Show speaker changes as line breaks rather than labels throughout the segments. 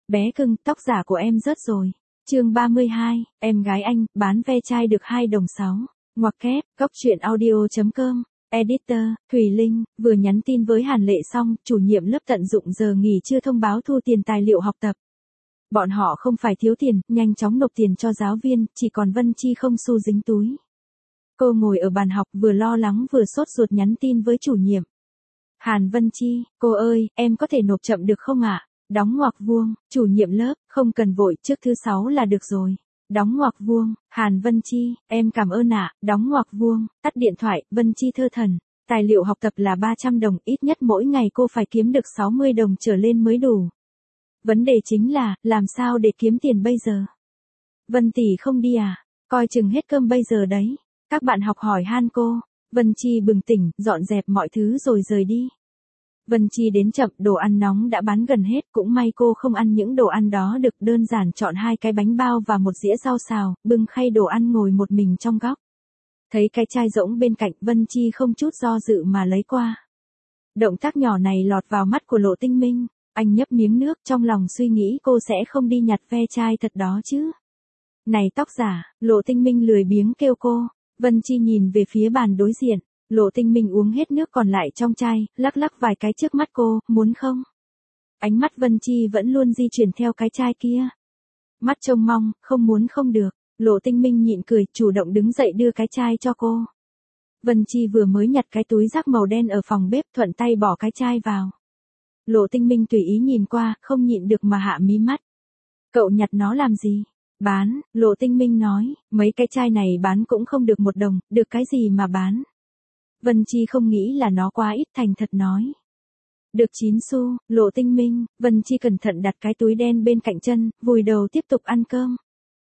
Bé cưng, tóc giả của em rớt rồi. Chương 32, em gái anh, bán ve chai được 2 đồng 6. Ngoặc kép, góc truyện audio.com. Editor, Thùy Linh, vừa nhắn tin với Hàn Lệ xong, chủ nhiệm lớp tận dụng giờ nghỉ chưa thông báo thu tiền tài liệu học tập. Bọn họ không phải thiếu tiền, nhanh chóng nộp tiền cho giáo viên, chỉ còn Vân Chi không xu dính túi. Cô ngồi ở bàn học vừa lo lắng vừa sốt ruột nhắn tin với chủ nhiệm. Hàn Vân Chi, cô ơi, em có thể nộp chậm được không ạ? Đóng ngoặc vuông, chủ nhiệm lớp, không cần vội, trước thứ 6 là được rồi. Đóng ngoặc vuông, Hàn Vân Chi, em cảm ơn ạ, đóng ngoặc vuông, tắt điện thoại, Vân Chi thơ thẩn. Tài liệu học tập là 300 đồng, ít nhất mỗi ngày cô phải kiếm được 60 đồng trở lên mới đủ. Vấn đề chính là, làm sao để kiếm tiền bây giờ? Vân tỷ không đi à? Coi chừng hết cơm bây giờ đấy. Các bạn học hỏi han cô. Vân Chi bừng tỉnh, dọn dẹp mọi thứ rồi rời đi. Vân Chi đến chậm, đồ ăn nóng đã bán gần hết, cũng may cô không ăn những đồ ăn đó được, đơn giản chọn 2 cái bánh bao và một dĩa rau xào, bưng khay đồ ăn ngồi một mình trong góc. Thấy cái chai rỗng bên cạnh, Vân Chi không chút do dự mà lấy qua. Động tác nhỏ này lọt vào mắt của Lộ Tinh Minh, anh nhấp miếng nước, trong lòng suy nghĩ cô sẽ không đi nhặt ve chai thật đó chứ. Này tóc giả, Lộ Tinh Minh lười biếng kêu cô. Vân Chi nhìn về phía bàn đối diện. Lộ Tinh Minh uống hết nước còn lại trong chai, lắc lắc vài cái trước mắt cô, muốn không? Ánh mắt Vân Chi vẫn luôn di chuyển theo cái chai kia. Mắt trông mong, không muốn không được. Lộ Tinh Minh nhịn cười, chủ động đứng dậy đưa cái chai cho cô. Vân Chi vừa mới nhặt cái túi rác màu đen ở phòng bếp, thuận tay bỏ cái chai vào. Lộ Tinh Minh tùy ý nhìn qua, không nhịn được mà hạ mí mắt. Cậu nhặt nó làm gì? Bán, Lộ Tinh Minh nói, mấy cái chai này bán cũng không được 1 đồng, được cái gì mà bán. Vân Chi không nghĩ là nó quá ít, thành thật nói. Được 9 xu, Lộ Tinh Minh. Vân Chi cẩn thận đặt cái túi đen bên cạnh chân, vùi đầu tiếp tục ăn cơm.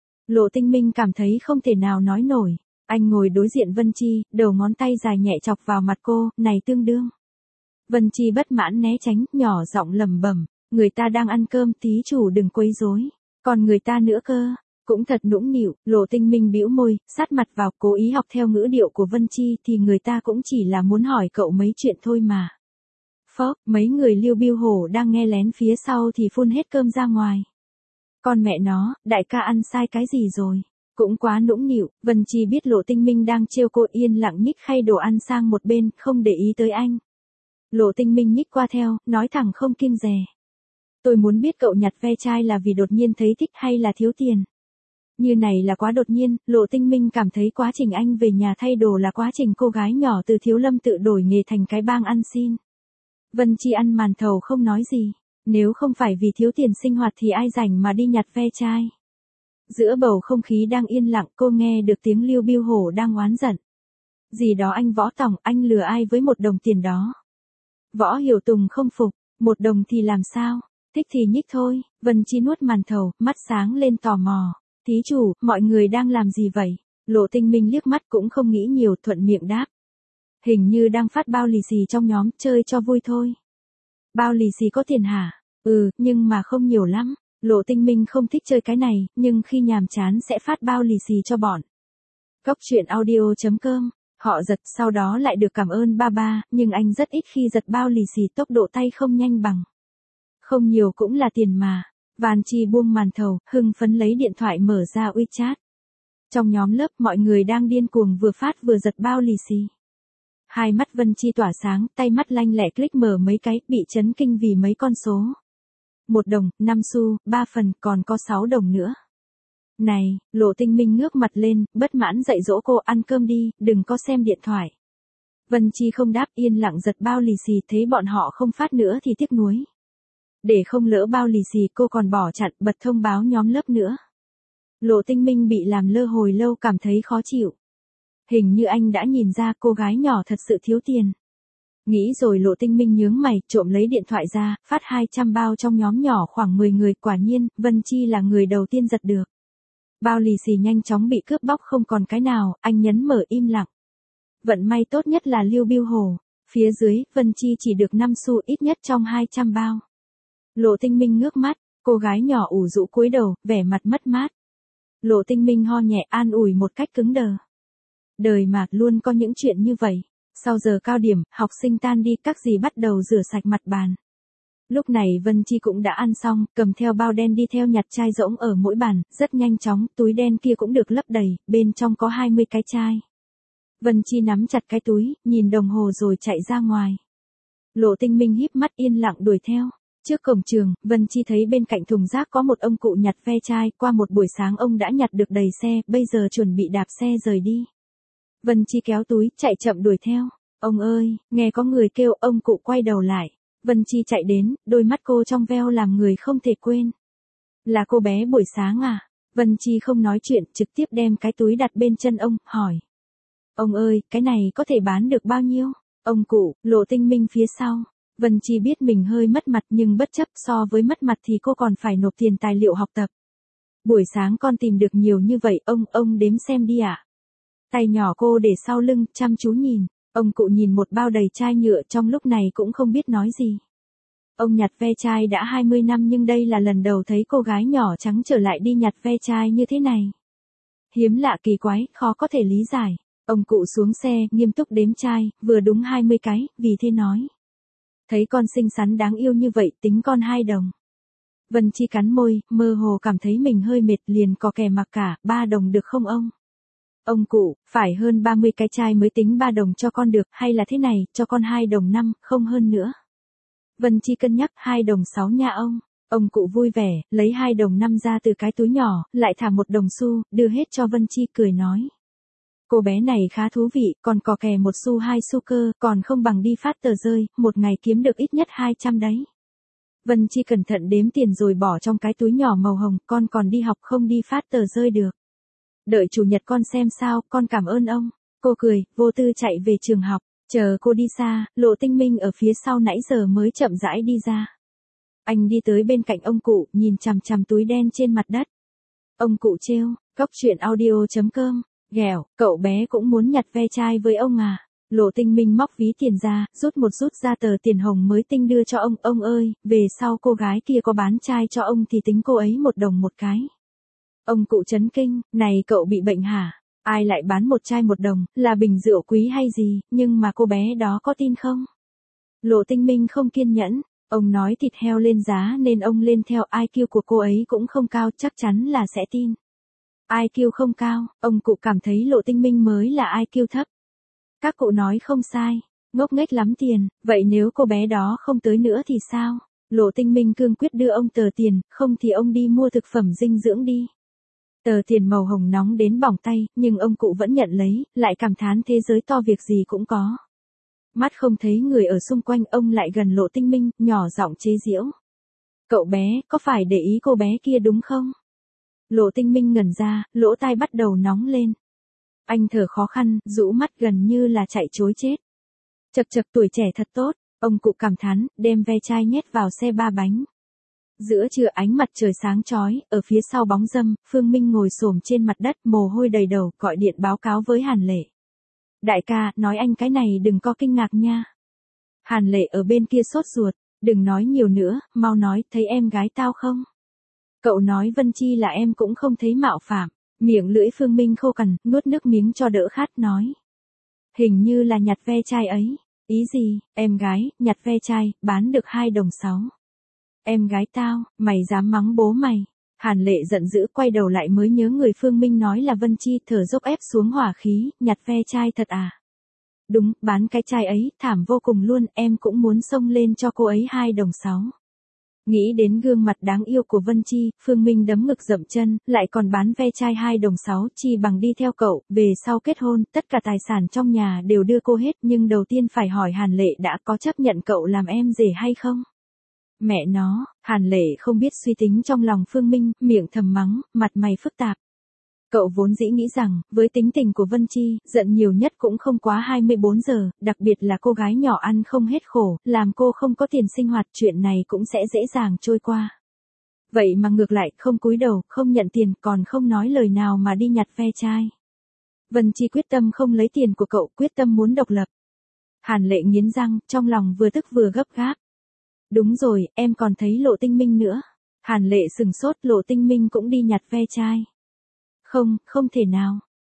Lộ Tinh Minh cảm thấy không thể nào nói nổi. Anh ngồi đối diện Vân Chi, đầu ngón tay dài nhẹ chọc vào mặt cô, này tương đương. Vân Chi bất mãn né tránh, nhỏ giọng lẩm bẩm, người ta đang ăn cơm, tí chủ đừng quấy rối. Còn người ta nữa cơ. Cũng thật nũng nịu, Lộ Tinh Minh bĩu môi, sát mặt vào, cố ý học theo ngữ điệu của Vân Chi, thì người ta cũng chỉ là muốn hỏi cậu mấy chuyện thôi mà. Phốc, mấy người Lưu Biêu Hổ đang nghe lén phía sau thì phun hết cơm ra ngoài. Con mẹ nó, đại ca ăn sai cái gì rồi? Cũng quá nũng nịu. Vân Chi biết Lộ Tinh Minh đang trêu cô, yên lặng nhích khay đồ ăn sang một bên, không để ý tới anh. Lộ Tinh Minh nhích qua theo, nói thẳng không kiêng dè. Tôi muốn biết cậu nhặt ve chai là vì đột nhiên thấy thích hay là thiếu tiền. Như này là quá đột nhiên, Lộ Tinh Minh cảm thấy quá trình anh về nhà thay đồ là quá trình cô gái nhỏ từ thiếu lâm tự đổi nghề thành cái bang ăn xin. Vân Chi ăn màn thầu không nói gì, nếu không phải vì thiếu tiền sinh hoạt thì ai rảnh mà đi nhặt ve chai. Giữa bầu không khí đang yên lặng, cô nghe được tiếng Lưu Biêu Hổ đang oán giận. Gì đó anh Võ Tổng, anh lừa ai với 1 đồng tiền đó? Võ Hiểu Tùng không phục, 1 đồng thì làm sao? Thích thì nhích thôi. Vân Chi nuốt màn thầu, mắt sáng lên tò mò. Thí chủ, mọi người đang làm gì vậy? Lộ Tinh Minh liếc mắt cũng không nghĩ nhiều, thuận miệng đáp. Hình như đang phát bao lì xì trong nhóm, chơi cho vui thôi. Bao lì xì có tiền hả? Ừ, nhưng mà không nhiều lắm. Lộ Tinh Minh không thích chơi cái này, nhưng khi nhàm chán sẽ phát bao lì xì cho bọn. Góc truyện audio.com. Họ giật, sau đó lại được cảm ơn ba, nhưng anh rất ít khi giật bao lì xì, tốc độ tay không nhanh bằng. Không nhiều cũng là tiền mà. Van Chi buông màn thầu, hưng phấn lấy điện thoại mở ra WeChat. Trong nhóm lớp mọi người đang điên cuồng vừa phát vừa giật bao lì xì. Hai mắt Vân Chi tỏa sáng, tay mắt lanh lẹ click mở mấy cái, bị chấn kinh vì mấy con số. 1 đồng, 5 xu, 3 phần, còn có 6 đồng nữa. Này, Lộ Tinh Minh ngước mặt lên, bất mãn dạy dỗ cô, ăn cơm đi, đừng có xem điện thoại. Vân Chi không đáp, yên lặng giật bao lì xì, thấy bọn họ không phát nữa thì tiếc nuối. Để không lỡ bao lì xì, cô còn bỏ chặn, bật thông báo nhóm lớp nữa. Lộ Tinh Minh bị làm lơ hồi lâu, cảm thấy khó chịu. Hình như anh đã nhìn ra cô gái nhỏ thật sự thiếu tiền. Nghĩ rồi Lộ Tinh Minh nhướng mày, trộm lấy điện thoại ra, phát 200 bao trong nhóm nhỏ khoảng 10 người, quả nhiên, Vân Chi là người đầu tiên giật được. Bao lì xì nhanh chóng bị cướp bóc không còn cái nào, anh nhấn mở im lặng. Vận may tốt nhất là Lưu Biêu Hổ. Phía dưới, Vân Chi chỉ được 5 xu ít nhất trong 200 bao. Lộ Tinh Minh ngước mắt, cô gái nhỏ ủ rũ cúi đầu, vẻ mặt mất mát. Lộ Tinh Minh ho nhẹ an ủi một cách cứng đờ. Đời mà, luôn có những chuyện như vậy. Sau giờ cao điểm, học sinh tan đi, các dì bắt đầu rửa sạch mặt bàn. Lúc này Vân Chi cũng đã ăn xong, cầm theo bao đen đi theo nhặt chai rỗng ở mỗi bàn, rất nhanh chóng, túi đen kia cũng được lấp đầy, bên trong có 20 cái chai. Vân Chi nắm chặt cái túi, nhìn đồng hồ rồi chạy ra ngoài. Lộ Tinh Minh híp mắt yên lặng đuổi theo. Trước cổng trường, Vân Chi thấy bên cạnh thùng rác có một ông cụ nhặt ve chai, qua một buổi sáng ông đã nhặt được đầy xe, bây giờ chuẩn bị đạp xe rời đi. Vân Chi kéo túi, chạy chậm đuổi theo. Ông ơi, nghe có người kêu, ông cụ quay đầu lại. Vân Chi chạy đến, đôi mắt cô trong veo làm người không thể quên. Là cô bé buổi sáng à? Vân Chi không nói chuyện, trực tiếp đem cái túi đặt bên chân ông, hỏi. Ông ơi, cái này có thể bán được bao nhiêu? Ông cụ, Lộ Tinh Minh phía sau. Vân Chi biết mình hơi mất mặt nhưng bất chấp, so với mất mặt thì cô còn phải nộp tiền tài liệu học tập. Buổi sáng con tìm được nhiều như vậy, ông đếm xem đi ạ. Tay nhỏ cô để sau lưng, chăm chú nhìn. Ông cụ nhìn một bao đầy chai nhựa, trong lúc này cũng không biết nói gì. Ông nhặt ve chai đã 20 năm nhưng đây là lần đầu thấy cô gái nhỏ trắng trở lại đi nhặt ve chai như thế này. Hiếm lạ kỳ quái, khó có thể lý giải. Ông cụ xuống xe, nghiêm túc đếm chai, vừa đúng 20 cái, vì thế nói. Thấy con xinh xắn đáng yêu như vậy, tính con 2 đồng. Vân Chi cắn môi, mơ hồ cảm thấy mình hơi mệt, liền có kè mặc cả, 3 đồng được không ông? Ông cụ, phải hơn 30 cái chai mới tính 3 đồng cho con được, hay là thế này, cho con 2 đồng 5, không hơn nữa. Vân Chi cân nhắc, 2 đồng 6 nha ông. Ông cụ vui vẻ, lấy 2 đồng 5 ra từ cái túi nhỏ, lại thả 1 đồng xu, đưa hết cho Vân Chi, cười nói. Cô bé này khá thú vị, còn có kè 1 xu 2 xu cơ, còn không bằng đi phát tờ rơi, một ngày kiếm được ít nhất 200 đấy. Vân Chi cẩn thận đếm tiền rồi bỏ trong cái túi nhỏ màu hồng, con còn đi học không đi phát tờ rơi được. Đợi chủ nhật con xem sao, con cảm ơn ông. Cô cười, vô tư chạy về trường học, chờ cô đi xa, Lộ Tinh Minh ở phía sau nãy giờ mới chậm rãi đi ra. Anh đi tới bên cạnh ông cụ, nhìn chằm chằm túi đen trên mặt đất. Ông cụ trêu, coctruyện.audio.com. Ghẹo, cậu bé cũng muốn nhặt ve chai với ông à? Lộ Tinh Minh móc ví tiền ra, rút ra tờ tiền hồng mới tinh đưa cho ông ơi, về sau cô gái kia có bán chai cho ông thì tính cô ấy 1 đồng 1 cái. Ông cụ chấn kinh, này cậu bị bệnh hả? Ai lại bán 1 chai 1 đồng, là bình rượu quý hay gì, nhưng mà cô bé đó có tin không? Lộ Tinh Minh không kiên nhẫn, ông nói thịt heo lên giá nên ông lên theo, IQ của cô ấy cũng không cao, chắc chắn là sẽ tin. IQ không cao, ông cụ cảm thấy Lộ Tinh Minh mới là IQ thấp. Các cụ nói không sai, ngốc nghếch lắm tiền, vậy nếu cô bé đó không tới nữa thì sao? Lộ Tinh Minh cương quyết đưa ông tờ tiền, không thì ông đi mua thực phẩm dinh dưỡng đi. Tờ tiền màu hồng nóng đến bỏng tay, nhưng ông cụ vẫn nhận lấy, lại cảm thán thế giới to việc gì cũng có. Mắt không thấy người ở xung quanh, ông lại gần Lộ Tinh Minh, nhỏ giọng chế giễu. Cậu bé, có phải để ý cô bé kia đúng không? Lộ Tinh Minh ngẩn ra, lỗ tai bắt đầu nóng lên. Anh thở khó khăn, rũ mắt gần như là chạy trối chết. Chật chật, tuổi trẻ thật tốt, ông cụ cảm thán, đem ve chai nhét vào xe 3 bánh. Giữa trưa ánh mặt trời sáng chói, ở phía sau bóng râm, Phương Minh ngồi xổm trên mặt đất, mồ hôi đầy đầu, gọi điện báo cáo với Hàn Lệ. Đại ca, nói anh cái này đừng có kinh ngạc nha. Hàn Lệ ở bên kia sốt ruột, đừng nói nhiều nữa, mau nói, thấy em gái tao không? Cậu nói Vân Chi là em cũng không thấy mạo phạm. Miệng lưỡi Phương Minh khô cằn, nuốt nước miếng cho đỡ khát nói. Hình như là nhặt ve chai ấy. Ý gì, em gái, nhặt ve chai, bán được 2 đồng 6. Em gái tao, mày dám mắng bố mày. Hàn Lệ giận dữ quay đầu lại mới nhớ người Phương Minh nói là Vân Chi, thở dốc ép xuống hỏa khí, nhặt ve chai thật à? Đúng, bán cái chai ấy, thảm vô cùng luôn, em cũng muốn xông lên cho cô ấy 2 đồng 6. Nghĩ đến gương mặt đáng yêu của Vân Chi, Phương Minh đấm ngực dậm chân, lại còn bán ve chai 2 đồng 6, chi bằng đi theo cậu, về sau kết hôn, tất cả tài sản trong nhà đều đưa cô hết, nhưng đầu tiên phải hỏi Hàn Lệ đã có chấp nhận cậu làm em rể hay không? Mẹ nó, Hàn Lệ không biết suy tính trong lòng Phương Minh, miệng thầm mắng, mặt mày phức tạp. Cậu vốn dĩ nghĩ rằng, với tính tình của Vân Chi, giận nhiều nhất cũng không quá 24 giờ, đặc biệt là cô gái nhỏ ăn không hết khổ, làm cô không có tiền sinh hoạt, chuyện này cũng sẽ dễ dàng trôi qua. Vậy mà ngược lại, không cúi đầu, không nhận tiền, còn không nói lời nào mà đi nhặt ve chai. Vân Chi quyết tâm không lấy tiền của cậu, quyết tâm muốn độc lập. Hàn Lệ nghiến răng, trong lòng vừa tức vừa gấp gáp. Đúng rồi, em còn thấy Lộ Tinh Minh nữa. Hàn Lệ sừng sốt, Lộ Tinh Minh cũng đi nhặt ve chai. Không, không thể nào.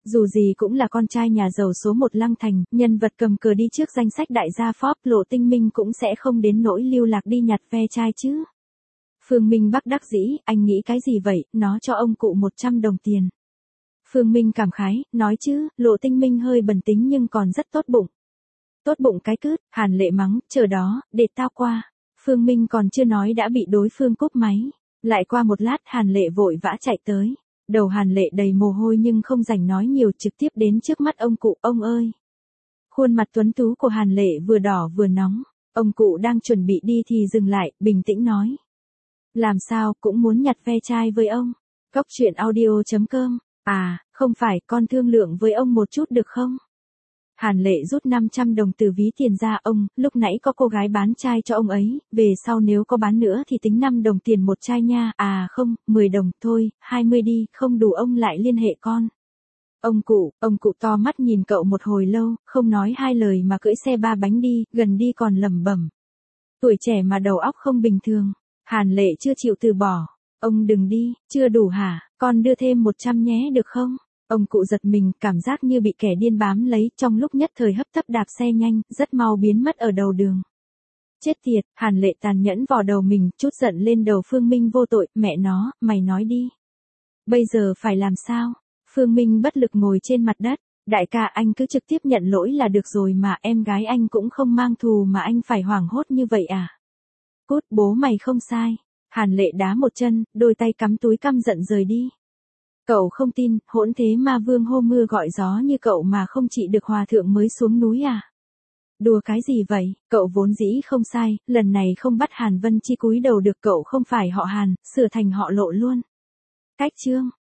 Dù gì cũng là con trai nhà giàu số một Lăng Thành, nhân vật cầm cờ đi trước danh sách đại gia Forbes, Lộ Tinh Minh cũng sẽ không đến nỗi lưu lạc đi nhặt ve chai chứ. Phương Minh bất đắc dĩ, anh nghĩ cái gì vậy, nó cho ông cụ 100 đồng tiền. Phương Minh cảm khái, nói chứ, Lộ Tinh Minh hơi bần tính nhưng còn rất tốt bụng. Tốt bụng cái cứt, Hàn Lệ mắng, chờ đó, để tao qua. Phương Minh còn chưa nói đã bị đối phương cúp máy. Lại qua một lát Hàn Lệ vội vã chạy tới. Đầu Hàn Lệ đầy mồ hôi nhưng không rảnh nói nhiều, trực tiếp đến trước mắt ông cụ, ông ơi. Khuôn mặt tuấn tú của Hàn Lệ vừa đỏ vừa nóng. Ông cụ đang chuẩn bị đi thì dừng lại, bình tĩnh nói. Làm sao, cũng muốn nhặt ve chai với ông. Cốc truyện audio.com. À, không phải, con thương lượng với ông một chút được không? Hàn Lệ rút 500 đồng từ ví tiền ra, ông, lúc nãy có cô gái bán chai cho ông ấy, về sau nếu có bán nữa thì tính 5 đồng tiền một chai nha, à không, 10 đồng, thôi, 20 đi, không đủ ông lại liên hệ con. Ông cụ to mắt nhìn cậu một hồi lâu, không nói hai lời mà cưỡi xe ba bánh đi, gần đi còn lẩm bẩm. Tuổi trẻ mà đầu óc không bình thường. Hàn Lệ chưa chịu từ bỏ. Ông đừng đi, chưa đủ hả, con đưa thêm 100 nhé được không? Ông cụ giật mình, cảm giác như bị kẻ điên bám lấy, trong lúc nhất thời hấp tấp đạp xe nhanh, rất mau biến mất ở đầu đường. Chết tiệt, Hàn Lệ tàn nhẫn vò đầu mình, chút giận lên đầu Phương Minh vô tội, mẹ nó, mày nói đi. Bây giờ phải làm sao? Phương Minh bất lực ngồi trên mặt đất, đại ca anh cứ trực tiếp nhận lỗi là được rồi mà, em gái anh cũng không mang thù mà anh phải hoảng hốt như vậy à? Cút, bố mày không sai. Hàn Lệ đá một chân, đôi tay cắm túi căm giận rời đi. Cậu không tin, hỗn thế ma vương hô mưa gọi gió như cậu mà không trị được hòa thượng mới xuống núi à? Đùa cái gì vậy, cậu vốn dĩ không sai, lần này không bắt Hàn Vân Chi cúi đầu được, cậu không phải họ Hàn, sửa thành họ Lộ luôn. Cách chương.